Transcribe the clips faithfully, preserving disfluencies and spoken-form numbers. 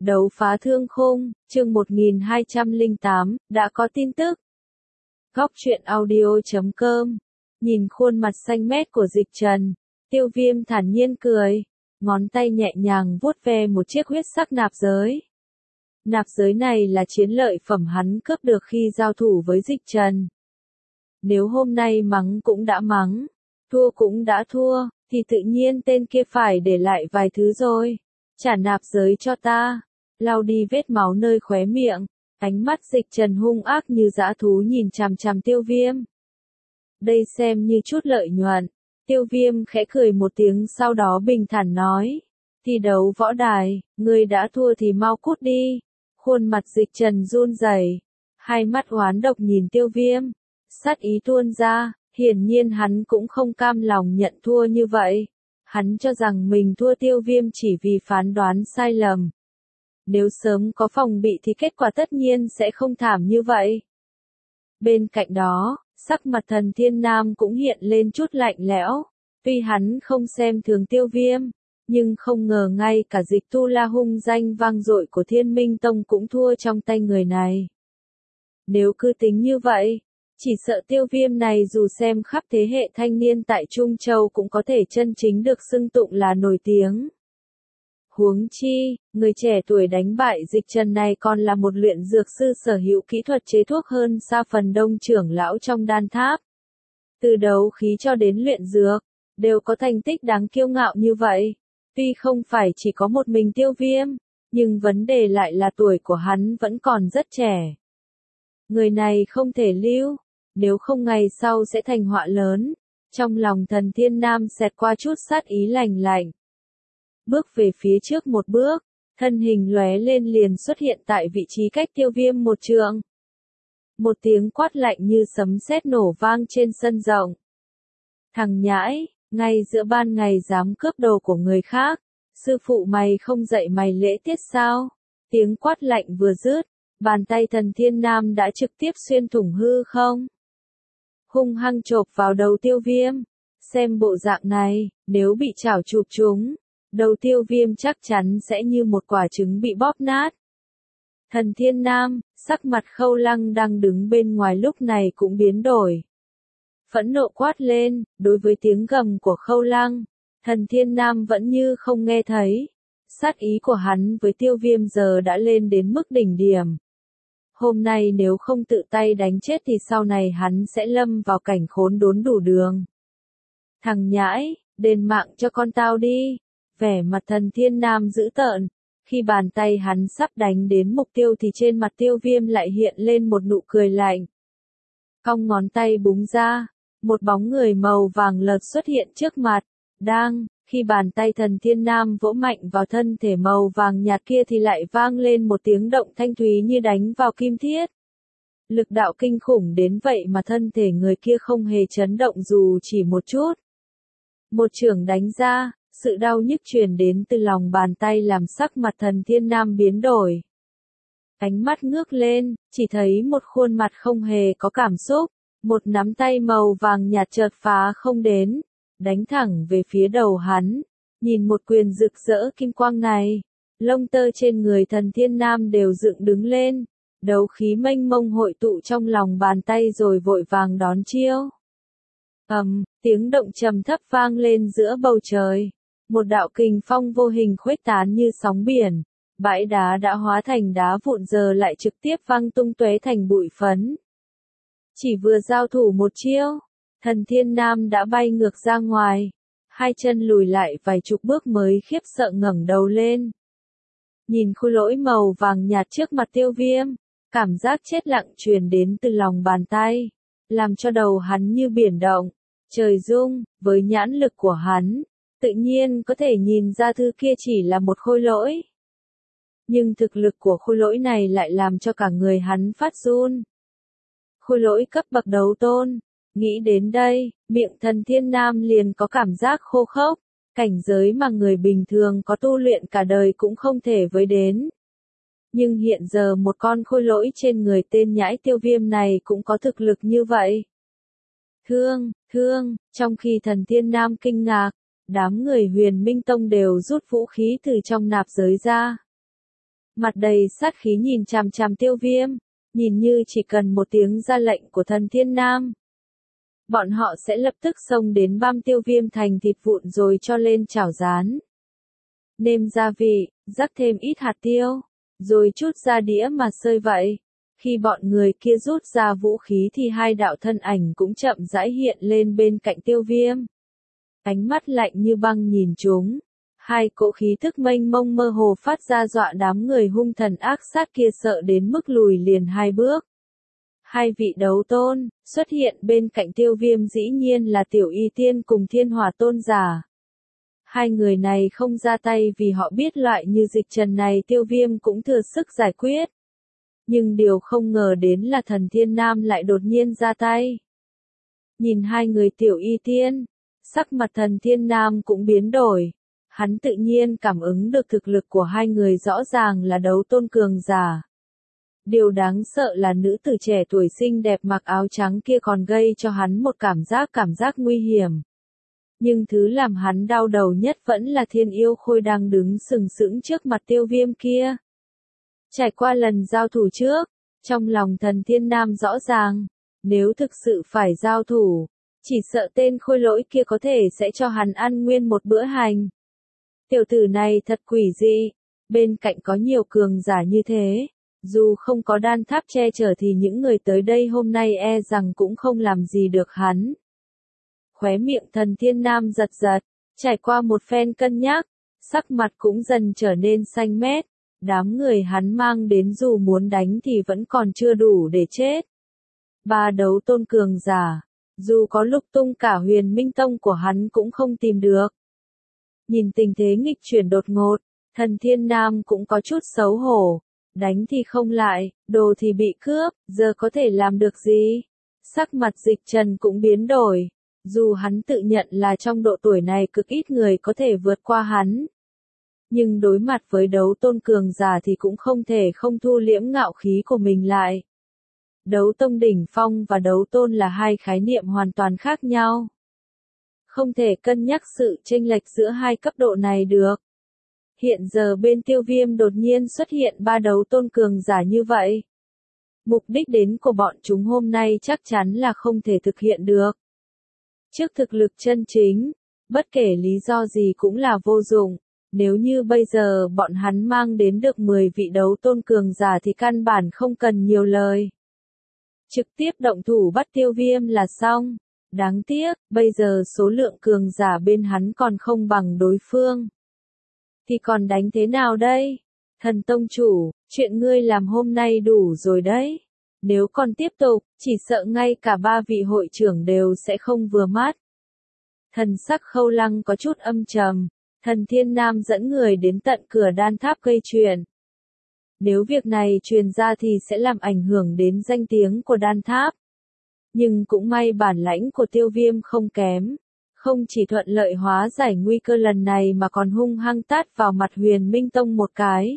Đấu phá thương khung, chương một nghìn hai trăm lẻ tám, đã có tin tức. Góc truyện audio chấm com. Nhìn khuôn mặt xanh mét của Dịch Trần, Tiêu Viêm thản nhiên cười, ngón tay nhẹ nhàng vuốt ve một chiếc huyết sắc nạp giới. Nạp giới này là chiến lợi phẩm hắn cướp được khi giao thủ với Dịch Trần. Nếu hôm nay mắng cũng đã mắng, thua cũng đã thua, thì tự nhiên tên kia phải để lại vài thứ rồi. Trả nạp giới cho ta. Lau đi vết máu nơi khóe miệng, ánh mắt Dịch Trần hung ác như dã thú nhìn chằm chằm Tiêu Viêm. Đây xem như chút lợi nhuận. Tiêu Viêm khẽ cười một tiếng sau đó bình thản nói. Thi đấu võ đài, ngươi đã thua thì mau cút đi. Khuôn mặt Dịch Trần run rẩy, hai mắt oán độc nhìn Tiêu Viêm. Sát ý tuôn ra, hiển nhiên hắn cũng không cam lòng nhận thua như vậy. Hắn cho rằng mình thua Tiêu Viêm chỉ vì phán đoán sai lầm. Nếu sớm có phòng bị thì kết quả tất nhiên sẽ không thảm như vậy. Bên cạnh đó, sắc mặt Thần Thiên Nam cũng hiện lên chút lạnh lẽo. Tuy hắn không xem thường Tiêu Viêm, nhưng không ngờ ngay cả Dịch Tu La hung danh vang dội của Thiên Minh Tông cũng thua trong tay người này. Nếu cứ tính như vậy, chỉ sợ Tiêu Viêm này dù xem khắp thế hệ thanh niên tại Trung Châu cũng có thể chân chính được xưng tụng là nổi tiếng. Huống chi, người trẻ tuổi đánh bại Dịch Trần này còn là một luyện dược sư sở hữu kỹ thuật chế thuốc hơn xa phần đông trưởng lão trong đan tháp. Từ đấu khí cho đến luyện dược, đều có thành tích đáng kiêu ngạo như vậy. Tuy không phải chỉ có một mình Tiêu Viêm, nhưng vấn đề lại là tuổi của hắn vẫn còn rất trẻ. Người này không thể lưu, nếu không ngày sau sẽ thành họa lớn. Trong lòng Thần Thiên Nam xẹt qua chút sát ý lạnh lạnh. Bước về phía trước một bước, thân hình lóe lên liền xuất hiện tại vị trí cách Tiêu Viêm một trượng. Một tiếng quát lạnh như sấm sét nổ vang trên sân rộng. Thằng nhãi, ngay giữa ban ngày dám cướp đồ của người khác, sư phụ mày không dạy mày lễ tiết sao? Tiếng quát lạnh vừa dứt, bàn tay Thần Thiên Nam đã trực tiếp xuyên thủng hư không. Hung hăng chộp vào đầu Tiêu Viêm. Xem bộ dạng này, nếu bị chảo chụp chúng, đầu Tiêu Viêm chắc chắn sẽ như một quả trứng bị bóp nát. Thần Thiên Nam, sắc mặt Khâu Lăng đang đứng bên ngoài lúc này cũng biến đổi. Phẫn nộ quát lên, đối với tiếng gầm của Khâu Lăng, Thần Thiên Nam vẫn như không nghe thấy. Sát ý của hắn với Tiêu Viêm giờ đã lên đến mức đỉnh điểm. Hôm nay nếu không tự tay đánh chết thì sau này hắn sẽ lâm vào cảnh khốn đốn đủ đường. Thằng nhãi, đền mạng cho con tao đi. Vẻ mặt Thần Thiên Nam dữ tợn. Khi bàn tay hắn sắp đánh đến mục tiêu thì trên mặt Tiêu Viêm lại hiện lên một nụ cười lạnh. Cong ngón tay búng ra, một bóng người màu vàng lợt xuất hiện trước mặt. Đang, khi bàn tay Thần Thiên Nam vỗ mạnh vào thân thể màu vàng nhạt kia thì lại vang lên một tiếng động thanh thúy như đánh vào kim thiết. Lực đạo kinh khủng đến vậy mà thân thể người kia không hề chấn động dù chỉ một chút. Một chưởng đánh ra, sự đau nhức truyền đến từ lòng bàn tay làm sắc mặt Thần Thiên Nam biến đổi. Ánh mắt ngước lên, chỉ thấy một khuôn mặt không hề có cảm xúc, một nắm tay màu vàng nhạt chợt phá không đến, đánh thẳng về phía đầu hắn. Nhìn một quyền rực rỡ kim quang này, lông tơ trên người Thần Thiên Nam đều dựng đứng lên, đấu khí mênh mông hội tụ trong lòng bàn tay rồi vội vàng đón chiêu. Ầm, um, tiếng động trầm thấp vang lên giữa bầu trời. Một đạo kình phong vô hình khuếch tán như sóng biển, bãi đá đã hóa thành đá vụn giờ lại trực tiếp văng tung tóe thành bụi phấn. Chỉ vừa giao thủ một chiêu, Thần Thiên Nam đã bay ngược ra ngoài, hai chân lùi lại vài chục bước mới khiếp sợ ngẩng đầu lên. Nhìn khối lỗi màu vàng nhạt trước mặt Tiêu Viêm, cảm giác chết lặng truyền đến từ lòng bàn tay, làm cho đầu hắn như biển động, trời rung, với nhãn lực của hắn. Tự nhiên có thể nhìn ra thứ kia chỉ là một khối lỗi. Nhưng thực lực của khối lỗi này lại làm cho cả người hắn phát run. Khối lỗi cấp bậc đấu tôn. Nghĩ đến đây, miệng Thần Thiên Nam liền có cảm giác khô khốc. Cảnh giới mà người bình thường có tu luyện cả đời cũng không thể với đến. Nhưng hiện giờ một con khối lỗi trên người tên nhãi Tiêu Viêm này cũng có thực lực như vậy. Thương, thương, trong khi Thần Thiên Nam kinh ngạc, đám người Huyền Minh Tông đều rút vũ khí từ trong nạp giới ra. mặt đầy sát khí nhìn chằm chằm Tiêu Viêm, nhìn như chỉ cần một tiếng ra lệnh của Thần Thiên Nam. Bọn họ sẽ lập tức xông đến băm Tiêu Viêm thành thịt vụn rồi cho lên chảo rán. Nêm gia vị, rắc thêm ít hạt tiêu, rồi chút ra đĩa mà sơi vậy. Khi bọn người kia rút ra vũ khí thì hai đạo thân ảnh cũng chậm rãi hiện lên bên cạnh Tiêu Viêm. Ánh mắt lạnh như băng nhìn chúng. Hai cỗ khí thức mênh mông mơ hồ phát ra dọa đám người hung thần ác sát kia sợ đến mức lùi liền hai bước. Hai vị đấu tôn, xuất hiện bên cạnh Tiêu Viêm dĩ nhiên là Tiểu Y Tiên cùng Thiên Hỏa Tôn giả. Hai người này không ra tay vì họ biết loại như Dịch Trần này Tiêu Viêm cũng thừa sức giải quyết. Nhưng điều không ngờ đến là Thần Thiên Nam lại đột nhiên ra tay. Nhìn hai người Tiểu Y Tiên, sắc mặt Thần Thiên Nam cũng biến đổi. Hắn tự nhiên cảm ứng được thực lực của hai người rõ ràng là đấu tôn cường giả. Điều đáng sợ là nữ tử trẻ tuổi xinh đẹp mặc áo trắng kia còn gây cho hắn một cảm giác cảm giác nguy hiểm. Nhưng thứ làm hắn đau đầu nhất vẫn là Thiên Yêu Khôi đang đứng sừng sững trước mặt Tiêu Viêm kia. Trải qua lần giao thủ trước, trong lòng Thần Thiên Nam rõ ràng, nếu thực sự phải giao thủ, chỉ sợ tên khôi lỗi kia có thể sẽ cho hắn ăn nguyên một bữa hành. Tiểu tử này thật quỷ dị, bên cạnh có nhiều cường giả như thế, dù không có đan tháp che chở thì những người tới đây hôm nay e rằng cũng không làm gì được hắn. Khóe miệng Thần Thiên Nam giật giật, trải qua một phen cân nhắc, sắc mặt cũng dần trở nên xanh mét, đám người hắn mang đến dù muốn đánh thì vẫn còn chưa đủ để chết. Ba đấu tôn cường giả, dù có lục tung cả Huyền Minh Tông của hắn cũng không tìm được. Nhìn tình thế nghịch chuyển đột ngột, Thần Thiên Nam cũng có chút xấu hổ, đánh thì không lại, đồ thì bị cướp, giờ có thể làm được gì? Sắc mặt Dịch Trần cũng biến đổi, dù hắn tự nhận là trong độ tuổi này cực ít người có thể vượt qua hắn. Nhưng đối mặt với đấu tôn cường giả thì cũng không thể không thu liễm ngạo khí của mình lại. Đấu tông đỉnh phong và đấu tôn là hai khái niệm hoàn toàn khác nhau. Không thể cân nhắc sự chênh lệch giữa hai cấp độ này được. Hiện giờ bên Tiêu Viêm đột nhiên xuất hiện ba đấu tôn cường giả như vậy. Mục đích đến của bọn chúng hôm nay chắc chắn là không thể thực hiện được. Trước thực lực chân chính, bất kể lý do gì cũng là vô dụng. Nếu như bây giờ bọn hắn mang đến được mười vị đấu tôn cường giả thì căn bản không cần nhiều lời. Trực tiếp động thủ bắt Tiêu Viêm là xong. Đáng tiếc, bây giờ số lượng cường giả bên hắn còn không bằng đối phương. Thì còn đánh thế nào đây? Thần Tông Chủ, chuyện ngươi làm hôm nay đủ rồi đấy. Nếu còn tiếp tục, chỉ sợ ngay cả ba vị hội trưởng đều sẽ không vừa mắt. Thần sắc Khâu Lăng có chút âm trầm. Thần Thiên Nam dẫn người đến tận cửa đan tháp gây chuyện. Nếu việc này truyền ra thì sẽ làm ảnh hưởng đến danh tiếng của đan tháp. Nhưng cũng may bản lãnh của Tiêu Viêm không kém. Không chỉ thuận lợi hóa giải nguy cơ lần này mà còn hung hăng tát vào mặt Huyền Minh Tông một cái.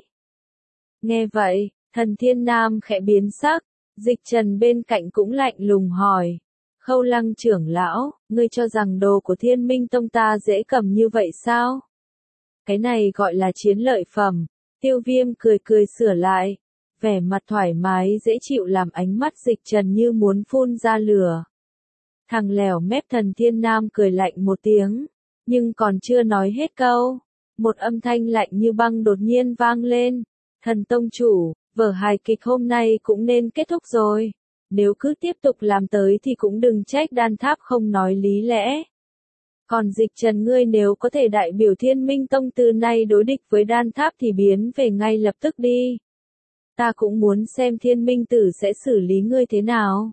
Nghe vậy, Thần Thiên Nam khẽ biến sắc, Dịch Trần bên cạnh cũng lạnh lùng hỏi. Khâu Lăng trưởng lão, ngươi cho rằng đồ của Thiên Minh Tông ta dễ cầm như vậy sao? Cái này gọi là chiến lợi phẩm. Tiêu Viêm cười cười sửa lại. Vẻ mặt thoải mái dễ chịu làm ánh mắt Dịch Trần như muốn phun ra lửa. Thằng lèo mép Thần Thiên Nam cười lạnh một tiếng. Nhưng còn chưa nói hết câu. Một âm thanh lạnh như băng đột nhiên vang lên. Thần Tông Chủ, vở hài kịch hôm nay cũng nên kết thúc rồi. Nếu cứ tiếp tục làm tới thì cũng đừng trách đan tháp không nói lý lẽ. Còn Dịch Trần ngươi nếu có thể đại biểu Thiên Minh Tông từ nay đối địch với đan tháp thì biến về ngay lập tức đi. Ta cũng muốn xem Thiên Minh Tử sẽ xử lý ngươi thế nào.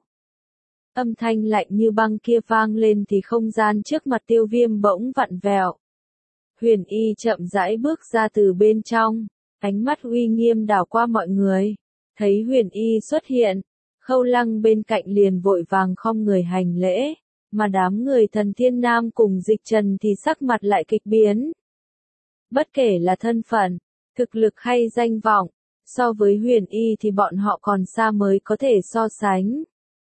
Âm thanh lạnh như băng kia vang lên thì không gian trước mặt Tiêu Viêm bỗng vặn vẹo. Huyền Y chậm rãi bước ra từ bên trong, ánh mắt uy nghiêm đảo qua mọi người. Thấy Huyền Y xuất hiện, Khâu Lăng bên cạnh liền vội vàng khom người hành lễ. Mà đám người Thần Thiên Nam cùng Dịch Trần thì sắc mặt lại kịch biến. Bất kể là thân phận, thực lực hay danh vọng, so với Huyền Y thì bọn họ còn xa mới có thể so sánh.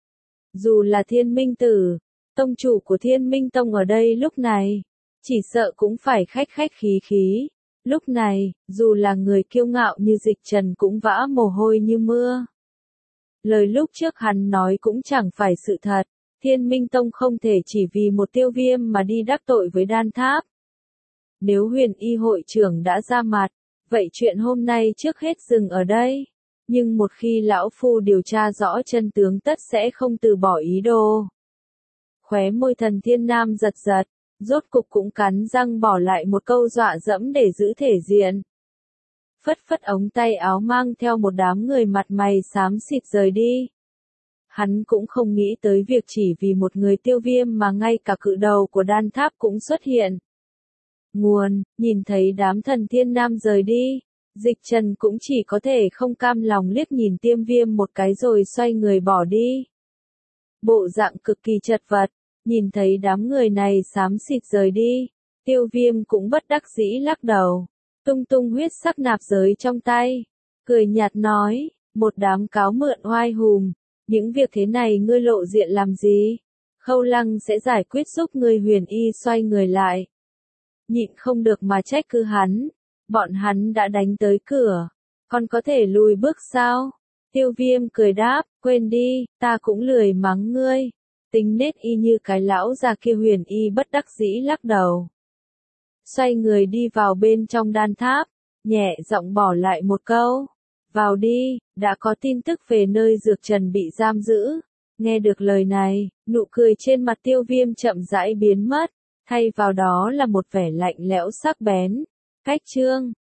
Dù là Thiên Minh Tử, tông chủ của Thiên Minh Tông ở đây lúc này, chỉ sợ cũng phải khách khách khí khí, Lúc này, dù là người kiêu ngạo như Dịch Trần cũng vã mồ hôi như mưa. Lời lúc trước hắn nói cũng chẳng phải sự thật, Thiên Minh Tông không thể chỉ vì một Tiêu Viêm mà đi đắc tội với Đan Tháp. Nếu Huyền Y hội trưởng đã ra mặt, vậy chuyện hôm nay trước hết dừng ở đây. Nhưng một khi lão phu điều tra rõ chân tướng tất sẽ không từ bỏ ý đồ. Khóe môi Thần Thiên Nam giật giật, rốt cục cũng cắn răng bỏ lại một câu dọa dẫm để giữ thể diện. Phất phất ống tay áo mang theo một đám người mặt mày xám xịt rời đi. Hắn cũng không nghĩ tới việc chỉ vì một người Tiêu Viêm mà ngay cả cự đầu của Đan Tháp cũng xuất hiện. Nguồn, nhìn thấy đám Thần Thiên Nam rời đi, Dịch Trần cũng chỉ có thể không cam lòng liếc nhìn Tiêm Viêm một cái rồi xoay người bỏ đi. Bộ dạng cực kỳ chật vật, nhìn thấy đám người này xám xịt rời đi, Tiêu Viêm cũng bất đắc dĩ lắc đầu, tung tung huyết sắc nạp giới trong tay, cười nhạt nói, một đám cáo mượn oai hùm, những việc thế này ngươi lộ diện làm gì? Khâu Lăng sẽ giải quyết giúp ngươi. Huyền Y xoay người lại, nhịn không được mà trách cứ hắn, bọn hắn đã đánh tới cửa, còn có thể lùi bước sao? Tiêu Viêm cười đáp, quên đi, ta cũng lười mắng ngươi, tính nết y như cái lão già kia. Huyền Y bất đắc dĩ lắc đầu, xoay người đi vào bên trong Đan Tháp, nhẹ giọng bỏ lại một câu, vào đi, đã có tin tức về nơi Dược Trần bị giam giữ. Nghe được lời này, nụ cười trên mặt Tiêu Viêm chậm rãi biến mất, thay vào đó là một vẻ lạnh lẽo sắc bén. Cách chương